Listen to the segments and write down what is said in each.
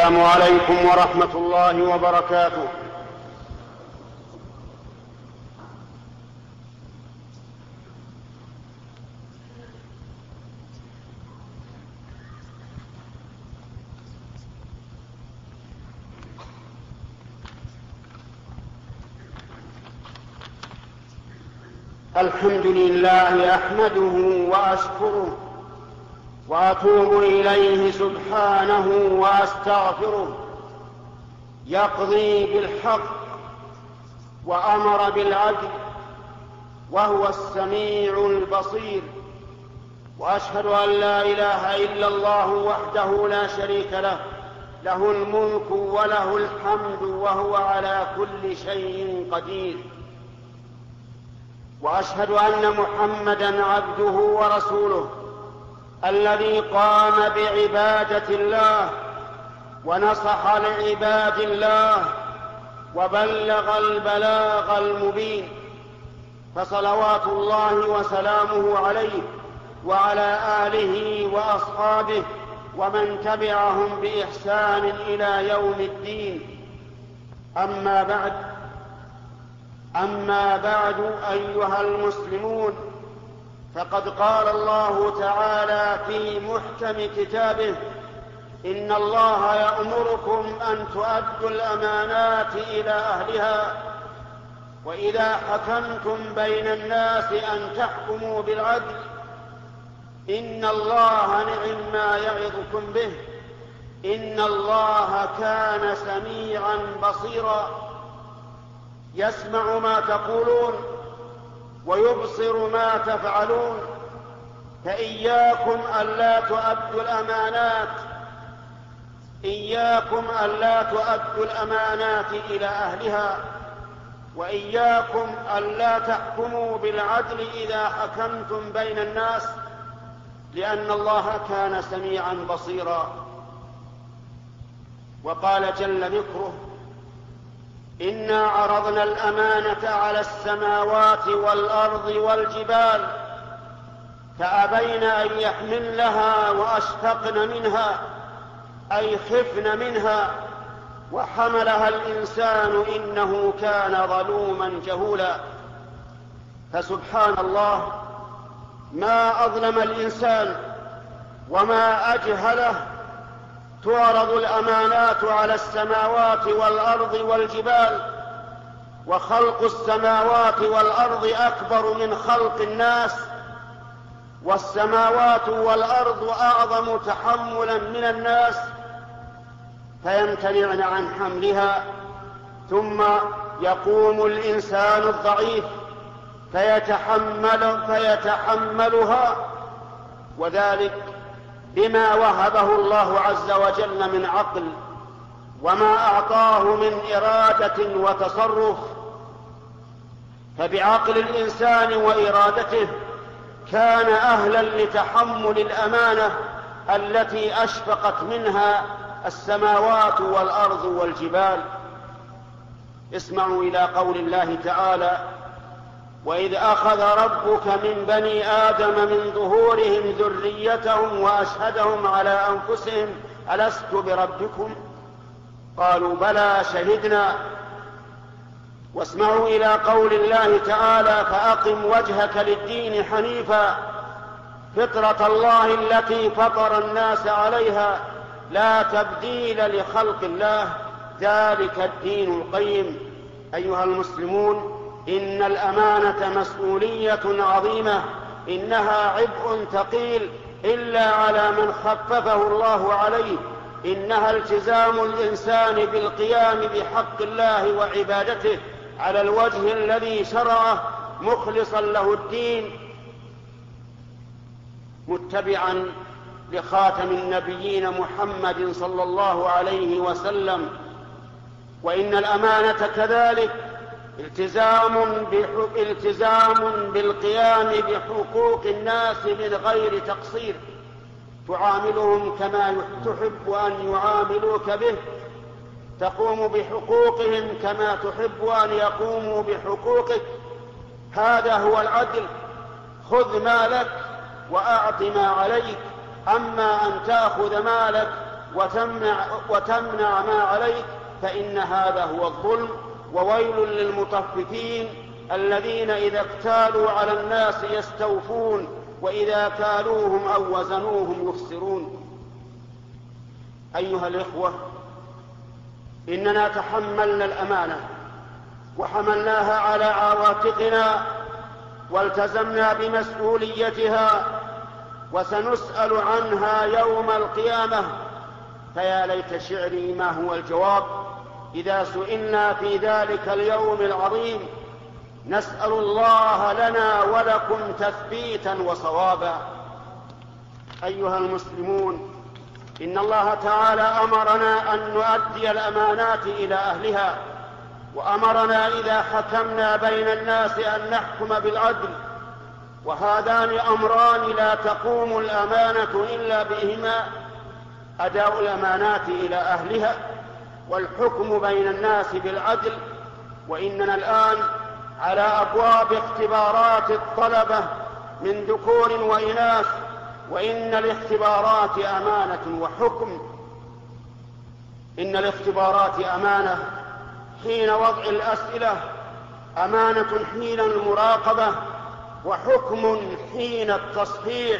السلام عليكم ورحمة الله وبركاته. الحمد لله أحمده وأشكره وأتوب إليه سبحانه وأستغفره. يقضي بالحق وأمر بالعدل وهو السميع البصير، وأشهد أن لا إله إلا الله وحده لا شريك له، له الملك وله الحمد وهو على كل شيء قدير. وأشهد أن محمدًا عبده ورسوله الذي قام بعبادة الله ونصح لعباد الله وبلغ البلاغ المبين، فصلوات الله وسلامه عليه وعلى آله وأصحابه ومن تبعهم بإحسان إلى يوم الدين. أما بعد أيها المسلمون، فقد قال الله تعالى في محكم كتابه: إن الله يأمركم أن تؤدوا الأمانات إلى أهلها، وإذا حكمتم بين الناس أن تحكموا بالعدل، إن الله نعم ما يعظكم به، إن الله كان سميعا بصيرا، يسمع ما تقولون ويبصر ما تفعلون. فإياكم ألا تؤدوا الأمانات إلى أهلها، وإياكم ألا تحكموا بالعدل إذا حكمتم بين الناس، لأن الله كان سميعا بصيرا. وقال جل ذكره: إنا عرضنا الأمانة على السماوات والأرض والجبال فأبين أن يحملنها وأشفقن منها، أي خفن منها، وحملها الإنسان إنه كان ظلوما جهولا. فسبحان الله، ما أظلم الإنسان وما أجهله. تعرض الأمانات على السماوات والأرض والجبال، وخلق السماوات والأرض أكبر من خلق الناس، والسماوات والأرض أعظم تحملا من الناس، فيمتنعن عن حملها. ثم يقوم الإنسان الضعيف فيتحملها، وذلك بما وهبه الله عز وجل من عقل، وما أعطاه من إرادة وتصرف. فبعقل الإنسان وإرادته كان أهلا لتحمل الأمانة التي أشفقت منها السماوات والأرض والجبال. اسمعوا إلى قول الله تعالى: وإذ أخذ ربك من بني آدم من ظهورهم ذريتهم وأشهدهم على أنفسهم ألست بربكم؟ قالوا بلى شهدنا. واسمعوا إلى قول الله تعالى: فأقم وجهك للدين حنيفا فطرة الله التي فطر الناس عليها لا تبديل لخلق الله ذلك الدين القيم. أيها المسلمون، إن الأمانة مسؤولية عظيمة، إنها عبء ثقيل إلا على من خففه الله عليه. إنها التزام الإنسان بالقيام بحق الله وعبادته على الوجه الذي شرعه، مخلصا له الدين، متبعا لخاتم النبيين محمد صلى الله عليه وسلم. وإن الأمانة كذلك التزام بالقيام بحقوق الناس من غير تقصير، تعاملهم كما تحب أن يعاملوك به، تقوم بحقوقهم كما تحب أن يقوموا بحقوقك. هذا هو العدل. خذ مالك وأعط ما عليك. أما أن تأخذ مالك وتمنع ما عليك، فإن هذا هو الظلم. وويل للمطففين الذين إذا اكتالوا على الناس يستوفون وإذا كالوهم أو وزنوهم يخسرون. أيها الإخوة، إننا تحملنا الأمانة وحملناها على عواتقنا والتزمنا بمسؤوليتها، وسنسأل عنها يوم القيامة. فيا ليت شعري ما هو الجواب إذا سئلنا في ذلك اليوم العظيم. نسأل الله لنا ولكم تثبيتا وصوابا. أيها المسلمون، إن الله تعالى أمرنا أن نؤدي الأمانات إلى أهلها، وأمرنا إذا حكمنا بين الناس أن نحكم بالعدل، وهذان أمران لا تقوم الأمانة إلا بهما: أداء الأمانات إلى أهلها والحكم بين الناس بالعدل. وإننا الآن على أبواب اختبارات الطلبة من ذكور وإناث، وإن الاختبارات أمانة وحكم. إن الاختبارات أمانة حين وضع الأسئلة، أمانة حين المراقبة، وحكم حين التصحيح.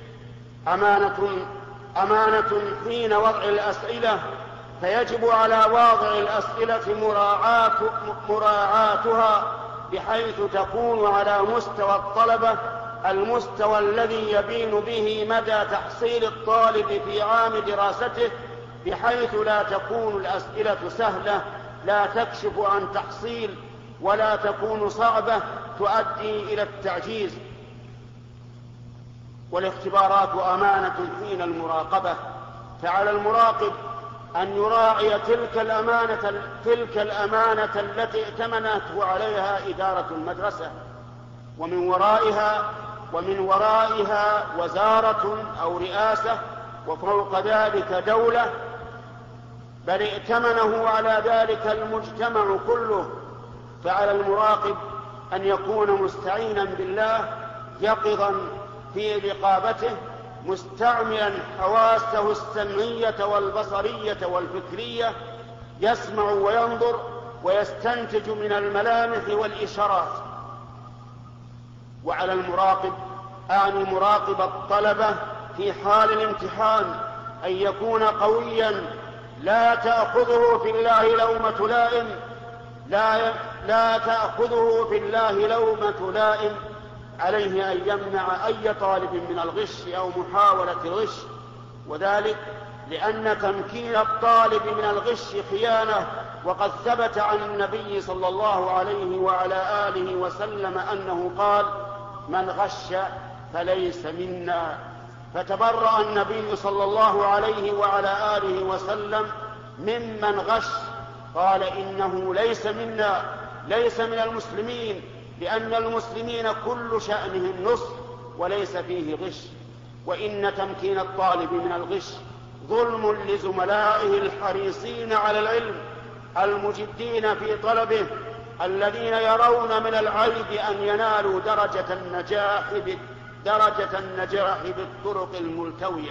أمانة حين وضع الأسئلة، فيجب على واضع الأسئلة مراعاتها بحيث تكون على مستوى الطلبة، المستوى الذي يبين به مدى تحصيل الطالب في عام دراسته، بحيث لا تكون الأسئلة سهلة لا تكشف عن تحصيل، ولا تكون صعبة تؤدي إلى التعجيز. والاختبارات أمانة حين المراقبة، فعلى المراقب أن يراعي تلك الأمانة التي ائتمنته عليها إدارة المدرسة، ومن ورائها وزارة أو رئاسة، وفوق ذلك دولة، بل ائتمنه على ذلك المجتمع كله. فعلى المراقب أن يكون مستعينا بالله يقظا في رقابته، مستعملا حواسه السمعية والبصرية والفكرية، يسمع وينظر ويستنتج من الملامح والإشارات. وعلى المراقب، أعني مراقب الطلبة في حال الامتحان، أن يكون قويا لا تأخذه في الله لومة لائم، لا تأخذه في الله لومة لائم. عليه أن يمنع أي طالب من الغش أو محاولة الغش، وذلك لأن تمكين الطالب من الغش خيانة. وقد ثبت عن النبي صلى الله عليه وعلى آله وسلم أنه قال: من غش فليس منا. فتبرأ النبي صلى الله عليه وعلى آله وسلم ممن غش، قال: إنه ليس منا، ليس من المسلمين، لأن المسلمين كل شأنهم نصح وليس فيه غش. وإن تمكين الطالب من الغش ظلم لزملائه الحريصين على العلم المجدين في طلبه، الذين يرون من العيب أن ينالوا درجة النجاح بالطرق الملتوية.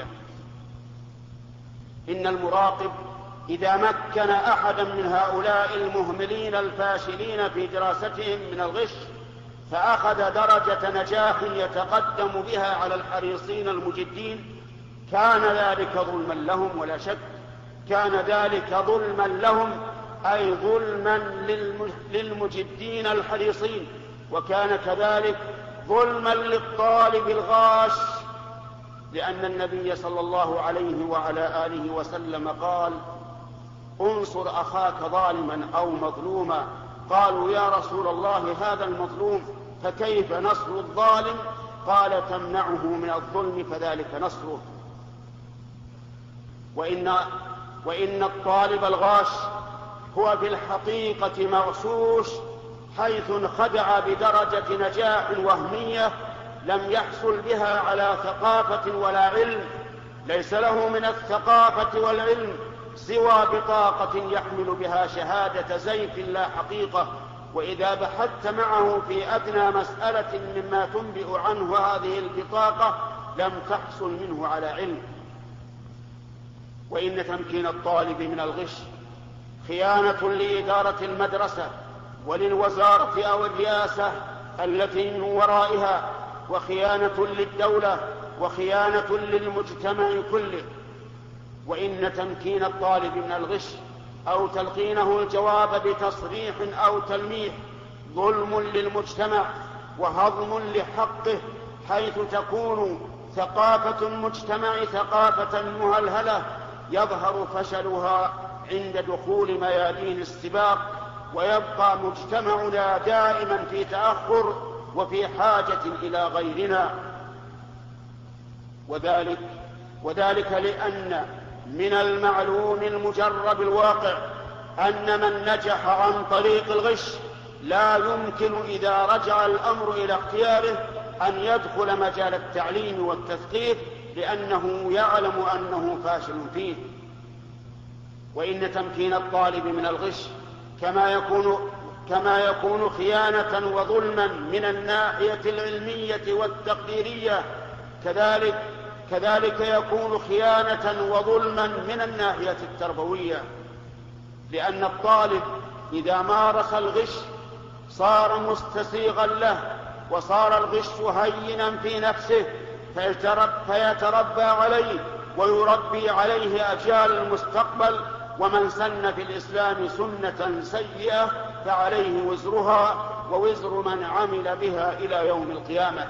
إن المراقب إذا مكن أحدا من هؤلاء المهملين الفاشلين في دراستهم من الغش، فأخذ درجة نجاح يتقدم بها على الحريصين المجدين، كان ذلك ظلما لهم ولا شك، كان ذلك ظلما لهم، أي ظلما للمجدين الحريصين، وكان كذلك ظلما للطالب الغاش، لأن النبي صلى الله عليه وعلى آله وسلم قال: انصر أخاك ظالما أو مظلوما. قالوا: يا رسول الله، هذا المظلوم، فكيف نصر الظالم؟ قال: تمنعه من الظلم فذلك نصره. وإن الطالب الغاش هو في الحقيقة مغشوش، حيث انخدع بدرجة نجاح وهمية لم يحصل بها على ثقافة ولا علم، ليس له من الثقافة والعلم سوى بطاقة يحمل بها شهادة زيف لا حقيقة، وإذا بحثت معه في أدنى مسألة مما تنبئ عنه هذه البطاقة لم تحصل منه على علم. وإن تمكين الطالب من الغش خيانة لإدارة المدرسة وللوزارة أو الرئاسة التي من ورائها، وخيانة للدولة، وخيانة للمجتمع كله. وإن تمكين الطالب من الغش أو تلقينه الجواب بتصريح أو تلميح ظلم للمجتمع وهضم لحقه، حيث تكون ثقافة المجتمع ثقافة مهلهلة يظهر فشلها عند دخول ميادين السباق، ويبقى مجتمعنا دائما في تأخر وفي حاجة إلى غيرنا. وذلك لأن من المعلوم المجرب الواقع أن من نجح عن طريق الغش لا يمكن إذا رجع الأمر إلى اختياره أن يدخل مجال التعليم والتثقيف، لأنه يعلم أنه فاشل فيه. وإن تمكين الطالب من الغش كما يكون خيانة وظلما من الناحية العلمية والتقديرية، كذلك يكون خيانة وظلما من الناحية التربوية، لأن الطالب إذا مارس الغش صار مستسيغا له، وصار الغش هينا في نفسه، فيتربى عليه ويربي عليه أجيال المستقبل. ومن سن في الإسلام سنة سيئة فعليه وزرها ووزر من عمل بها إلى يوم القيامة.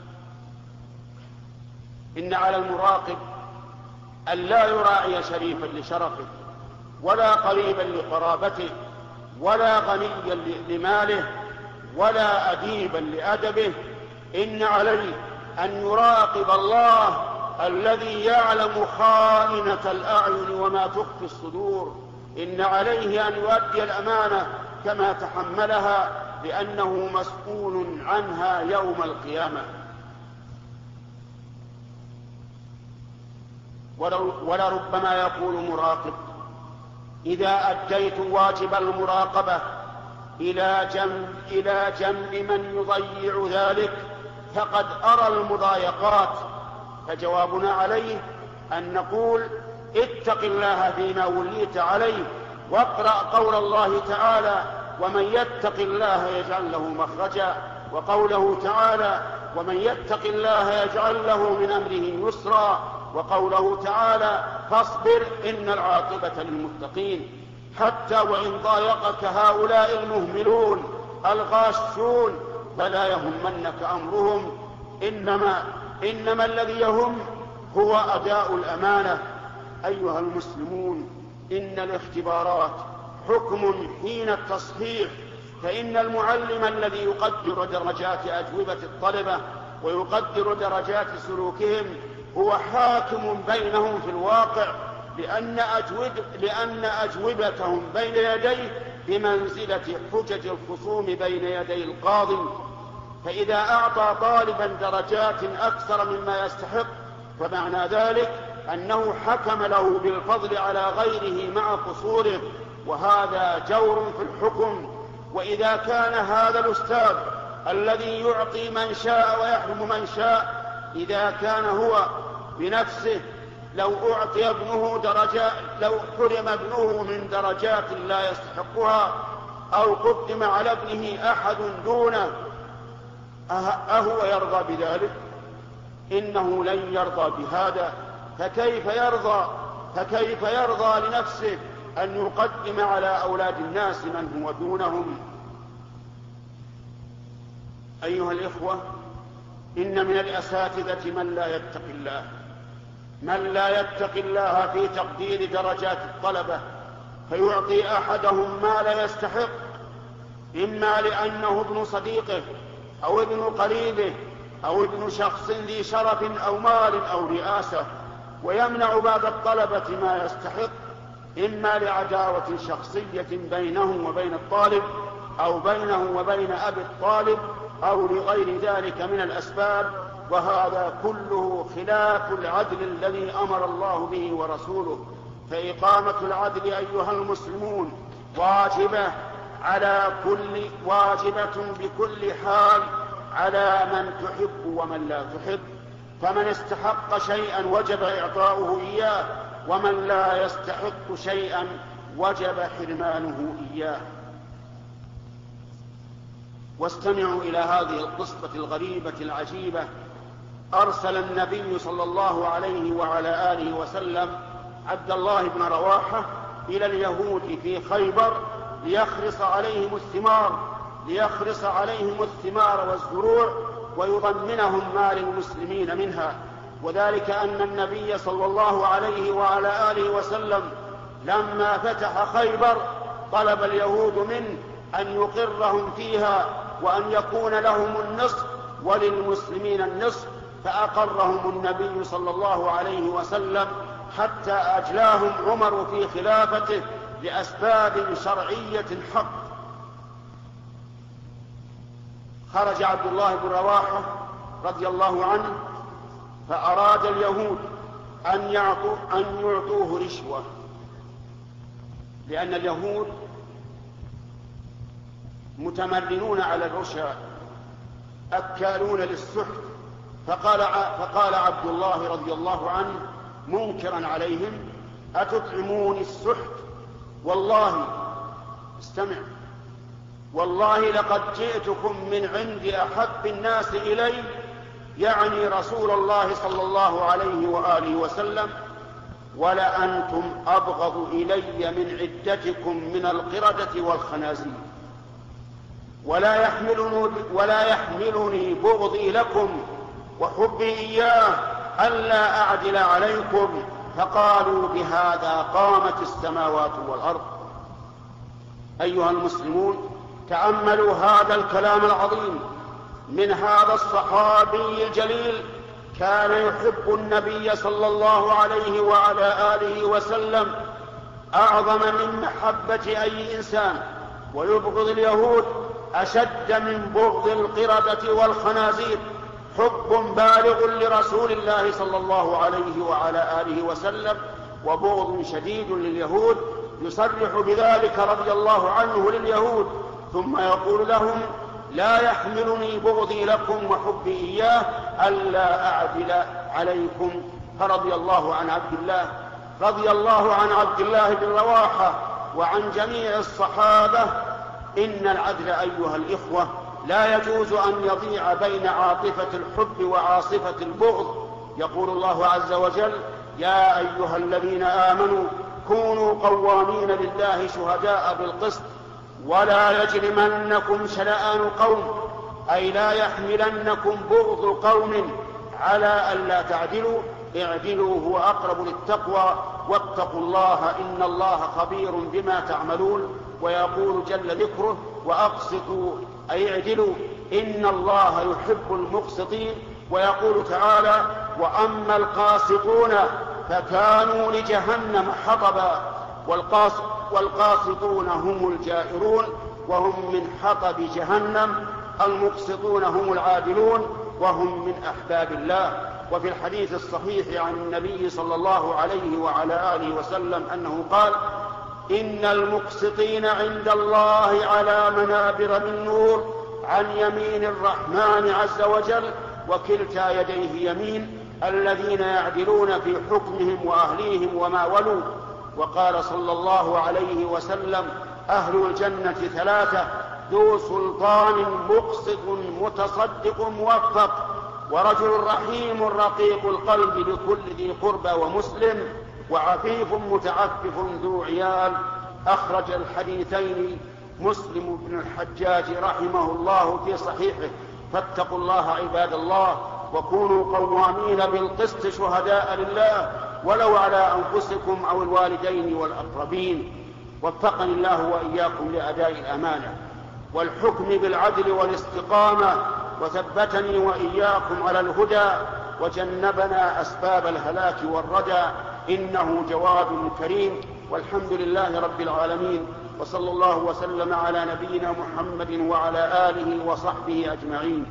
إن على المراقب أن لا يراعي شريفا لشرفه، ولا قريبا لقرابته، ولا غنيا لماله، ولا أديبا لأدبه. إن عليه أن يراقب الله الذي يعلم خائنة الأعين وما تخفي الصدور. إن عليه أن يؤدي الأمانة كما تحملها، لأنه مسؤول عنها يوم القيامة. ولربما يقول مراقب: إذا أديت واجب المراقبة إلى جنب من يضيع ذلك فقد أرى المضايقات. فجوابنا عليه أن نقول: اتق الله فيما وليت عليه، واقرأ قول الله تعالى: ومن يتق الله يجعل له مخرجا، وقوله تعالى: ومن يتق الله يجعل له من أمره يسرا، وقوله تعالى: فاصبر إن العاقبة للمتقين. حتى وإن ضايقك هؤلاء المهملون الغاشون فلا يهمنك أمرهم، إنما الذي يهم هو أداء الأمانة. أيها المسلمون، إن الاختبارات حكم حين التصحيح، فإن المعلم الذي يقدر درجات أجوبة الطلبة ويقدر درجات سلوكهم هو حاكم بينهم في الواقع، لأن أجوبتهم بين يديه بمنزلة حجج الخصوم بين يدي القاضي. فإذا أعطى طالبا درجات أكثر مما يستحق فمعنى ذلك أنه حكم له بالفضل على غيره مع قصوره، وهذا جور في الحكم. وإذا كان هذا الأستاذ الذي يعطي من شاء ويحرم من شاء، إذا كان هو بنفسه لو حرم ابنه من درجات لا يستحقها أو قدم على ابنه أحد دونه، أهو يرضى بذلك؟ إنه لن يرضى بهذا. فكيف يرضى لنفسه أن يقدم على أولاد الناس من هو دونهم؟ أيها الإخوة، إن من الأساتذة من لا يتقي الله في تقدير درجات الطلبة، فيعطي أحدهم ما لا يستحق، إما لأنه ابن صديقه أو ابن قريبه أو ابن شخص ذي شرف أو مال أو رئاسة، ويمنع بعض الطلبة ما يستحق، إما لعداوة شخصية بينه وبين الطالب أو بينه وبين أبي الطالب أو لغير ذلك من الأسباب. وهذا كله خلاف العدل الذي أمر الله به ورسوله. فإقامة العدل أيها المسلمون واجبة بكل حال على من تحب ومن لا تحب. فمن استحق شيئا وجب إعطاؤه إياه، ومن لا يستحق شيئا وجب حرمانه إياه. واستمعوا إلى هذه القصة الغريبة العجيبة. أرسل النبي صلى الله عليه وعلى آله وسلم عبد الله بن رواحة إلى اليهود في خيبر ليخرص عليهم الثمار والزروع ويضمنهم ما للمسلمين منها. وذلك أن النبي صلى الله عليه وعلى آله وسلم لما فتح خيبر طلب اليهود منه أن يقرهم فيها وأن يكون لهم النصف وللمسلمين النصف، فأقرهم النبي صلى الله عليه وسلم حتى أجلاهم عمر في خلافته لأسباب شرعية حق. خرج عبد الله بن رواحة رضي الله عنه فأراد اليهود أن يعطوه رشوة، لأن اليهود متمرنون على الرشا أكالون للسحت. فقال عبد الله رضي الله عنه منكرا عليهم: أتطعمون السحت؟ والله استمع، والله لقد جئتكم من عند أحب الناس إلي، يعني رسول الله صلى الله عليه وآله وسلم، ولأنتم أبغض إلي من عدتكم من القردة والخنازير، ولا يحملني بغضي لكم وحبي إياه ألا أعدل عليكم. فقالوا: بهذا قامت السماوات والأرض. أيها المسلمون، تأملوا هذا الكلام العظيم من هذا الصحابي الجليل، كان يحب النبي صلى الله عليه وعلى آله وسلم أعظم من محبة أي إنسان، ويبغض اليهود أشد من بغض القردة والخنازير، حب بالغ لرسول الله صلى الله عليه وعلى آله وسلم وبغض شديد لليهود. يصرح بذلك رضي الله عنه لليهود، ثم يقول لهم: لا يحملني بغضي لكم وحبي إياه ألا أعدل عليكم. فرضي الله عن عبد الله بن رواحة وعن جميع الصحابة. إن العدل أيها الإخوة لا يجوز أن يضيع بين عاطفة الحب وعاصفة البغض. يقول الله عز وجل: يا أيها الذين آمنوا كونوا قوامين لله شهداء بالقسط ولا يجرمنكم شنآن قوم، أي لا يحملنكم بغض قوم على ألا تعدلوا، اعدلوا هو أقرب للتقوى، واتقوا الله إن الله خبير بما تعملون. ويقول جل ذكره: وأقسطوا أي اعدلوا إن الله يحب المقسطين. ويقول تعالى: وأما القاسطون فكانوا لجهنم حطبا، والقاسطون هم الجائرون وهم من حطب جهنم، المقسطون هم العادلون وهم من أحباب الله. وفي الحديث الصحيح عن النبي صلى الله عليه وعلى آله وسلم أنه قال: إن المقسطين عند الله على منابر من نور عن يمين الرحمن عز وجل، وكلتا يديه يمين، الذين يعدلون في حكمهم وأهليهم وما ولوا. وقال صلى الله عليه وسلم: أهل الجنة ثلاثة: ذو سلطان مقسط متصدق موفق، ورجل رحيم رقيق القلب لكل ذي قربى ومسلم، وعفيف متعفف ذو عيال. أخرج الحديثين مسلم بن الحجاج رحمه الله في صحيحه. فاتقوا الله عباد الله، وكونوا قوامين بالقسط شهداء لله ولو على أنفسكم أو الوالدين والأقربين. وفقني الله وإياكم لأداء الأمانة والحكم بالعدل والاستقامة، وثبتني وإياكم على الهدى، وجنبنا أسباب الهلاك والردى، إنه جواد كريم. والحمد لله رب العالمين، وصلى الله وسلم على نبينا محمد وعلى آله وصحبه أجمعين.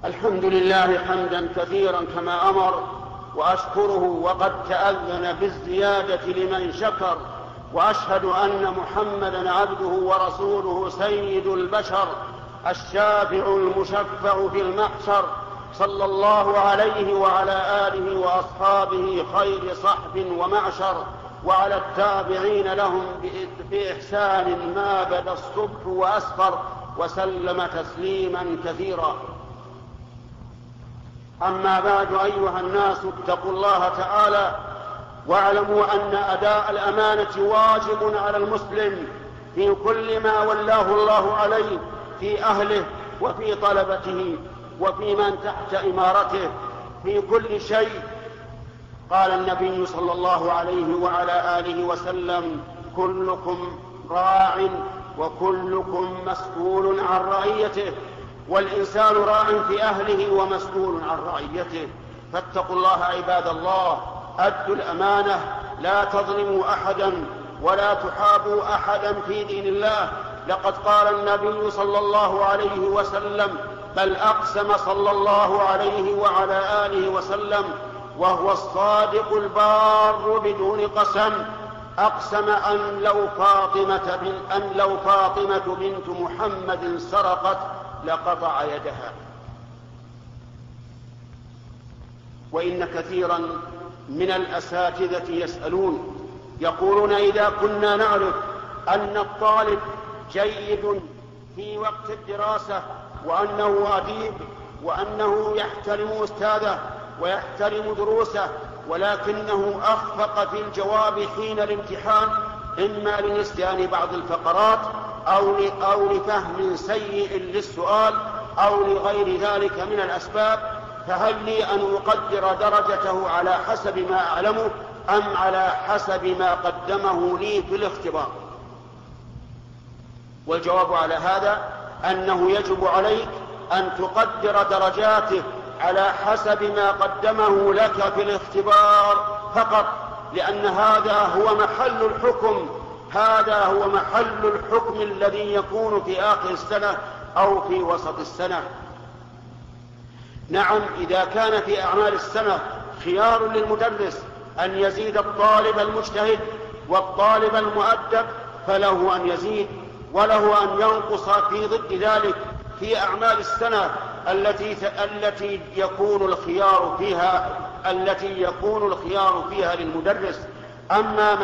الحمد لله حمدا كثيرا كما أمر، وأشكره وقد تأذن بالزيادة لمن شكر، وأشهد أن محمدا عبده ورسوله سيد البشر الشافع المشفع في المحشر، صلى الله عليه وعلى آله وأصحابه خير صحب ومعشر، وعلى التابعين لهم بإحسان ما بدا الصبح وأسفر، وسلم تسليما كثيرا. أما بعد، أيها الناس اتقوا الله تعالى، واعلموا أن أداء الأمانة واجب على المسلم في كل ما ولاه الله عليه، في أهله وفي طلبته وفي من تحت إمارته، في كل شيء. قال النبي صلى الله عليه وعلى آله وسلم: كلكم راع وكلكم مسؤول عن رعيته، والإنسان راع في أهله ومسؤول عن رعيته. فاتقوا الله عباد الله، أدوا الأمانة، لا تظلموا أحدا ولا تحابوا أحدا في دين الله. لقد قال النبي صلى الله عليه وسلم، بل أقسم صلى الله عليه وعلى آله وسلم وهو الصادق البار بدون قسم، أقسم أن لو فاطمة بنت محمد سرقت لقطع يدها. وإن كثيرا من الأساتذة يسألون، يقولون: إذا كنا نعرف أن الطالب جيد في وقت الدراسة، وأنه أديب، وأنه يحترم أستاذه ويحترم دروسه، ولكنه أخفق في الجواب حين الامتحان، إما لنسيان بعض الفقرات أو لفهم سيء للسؤال أو لغير ذلك من الأسباب، فهل لي أن أقدر درجته على حسب ما أعلمه أم على حسب ما قدمه لي في الاختبار؟ والجواب على هذا أنه يجب عليك أن تقدر درجاته على حسب ما قدمه لك في الاختبار فقط، لأن هذا هو محل الحكم الذي يكون في آخر السنة أو في وسط السنة. نعم، إذا كان في أعمال السنة خيار للمدرس أن يزيد الطالب المجتهد والطالب المؤدب فله أن يزيد، وله أن ينقص في ضد ذلك في أعمال السنة التي يكون الخيار فيها للمدرس. أما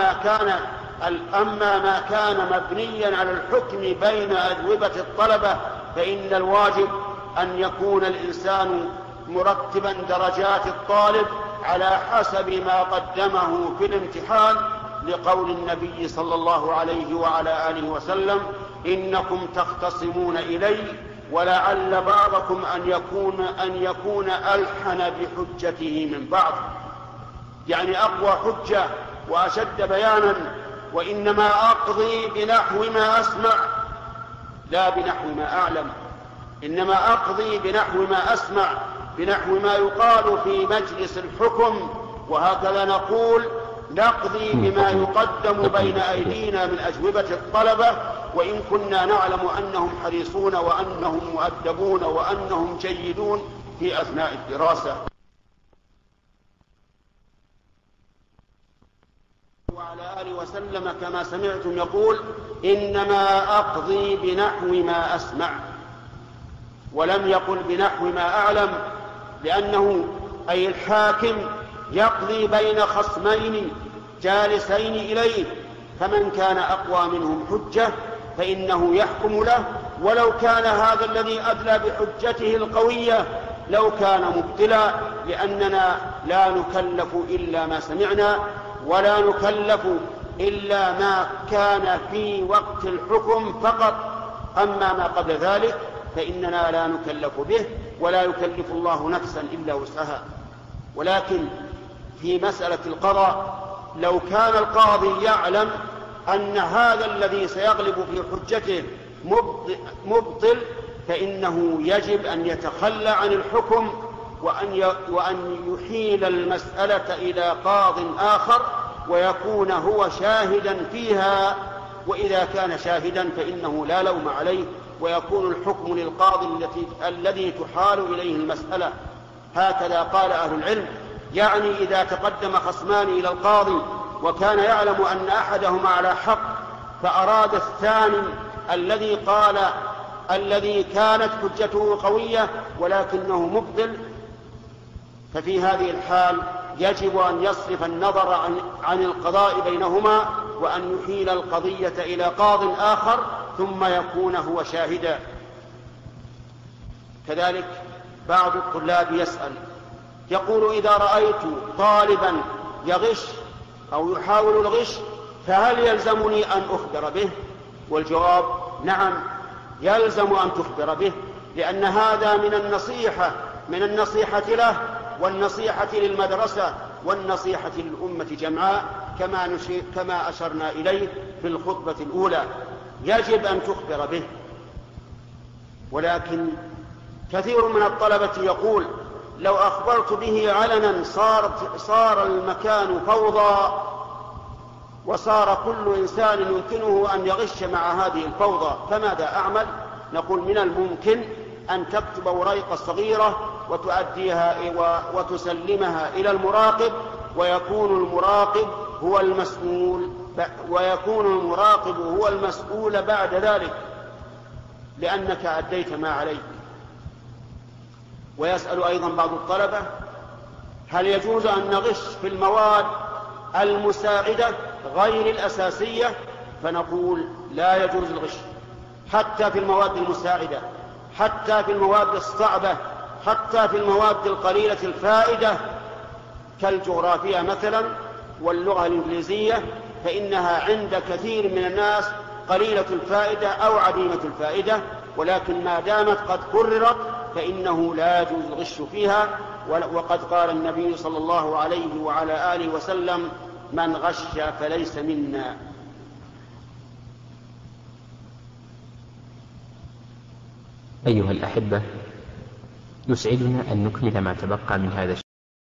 ما كان مبنيا على الحكم بين أجوبة الطلبة، فإن الواجب أن يكون الإنسان مرتبا درجات الطالب على حسب ما قدمه في الامتحان، لقول النبي صلى الله عليه وعلى آله وسلم: إنكم تختصمون إلي ولعل بعضكم أن يكون ألحن بحجته من بعض، يعني أقوى حجة وأشد بيانا. وإنما أقضي بنحو ما أسمع لا بنحو ما أعلم، إنما أقضي بنحو ما أسمع، بنحو ما يقال في مجلس الحكم، وهكذا نقضي بما يقدم بين أيدينا من أجوبة الطلبة، وإن كنا نعلم أنهم حريصون وأنهم مؤدبون وأنهم جيدون في أثناء الدراسة. وعلى آله وسلم كما سمعتم يقول: إنما أقضي بنحو ما أسمع، ولم يقل بنحو ما أعلم، لأنه أي الحاكم يقضي بين خصمين جالسين إليه، فمن كان أقوى منهم حجة فإنه يحكم له، ولو كان هذا الذي أدلى بحجته القوية لو كان مبتلا، لأننا لا نكلف إلا ما سمعنا، ولا نكلف إلا ما كان في وقت الحكم فقط. أما ما قبل ذلك فإننا لا نكلف به، ولا يكلف الله نفسا إلا وسعها. ولكن في مسألة القضاء، لو كان القاضي يعلم أن هذا الذي سيغلب في حجته مبطل، فإنه يجب أن يتخلى عن الحكم وأن يحيل المسألة إلى قاض آخر ويكون هو شاهدا فيها. وإذا كان شاهدا فإنه لا لوم عليه، ويكون الحكم للقاضي الذي تحال إليه المسألة. هكذا قال أهل العلم، يعني إذا تقدم خصمان إلى القاضي وكان يعلم أن أحدهما على حق، فأراد الثاني الذي كانت حجته قوية ولكنه مبطل، ففي هذه الحال يجب أن يصرف النظر عن القضاء بينهما وأن يحيل القضية إلى قاض آخر ثم يكون هو شاهدا. كذلك بعض الطلاب يسأل يقول: إذا رأيت طالبا يغش أو يحاول الغش فهل يلزمني أن أخبر به؟ والجواب: نعم، يلزم أن تخبر به، لأن هذا من النصيحة له والنصيحة للمدرسة والنصيحة للأمة جمعاء، كما أشرنا إليه في الخطبة الأولى. يجب أن تخبر به. ولكن كثير من الطلبة يقول: لو أخبرت به علنا صار المكان فوضى، وصار كل إنسان يمكنه أن يغش مع هذه الفوضى، فماذا أعمل؟ نقول: من الممكن أن تكتب ورقة صغيرة وتؤديها وتسلمها إلى المراقب، ويكون المراقب هو المسؤول بعد ذلك، لأنك أديت ما عليك. ويسأل أيضا بعض الطلبة: هل يجوز أن نغش في المواد المساعدة غير الأساسية؟ فنقول: لا يجوز الغش حتى في المواد المساعدة، حتى في المواد الصعبة، حتى في المواد القليلة الفائدة كالجغرافيا مثلا واللغة الإنجليزية، فإنها عند كثير من الناس قليلة الفائدة أو عديمة الفائدة، ولكن ما دامت قد قررت فإنه لا يجوز الغش فيها. وقد قال النبي صلى الله عليه وعلى آله وسلم: من غش فليس منا. أيها الأحبة، يسعدنا أن نكمل ما تبقى من هذا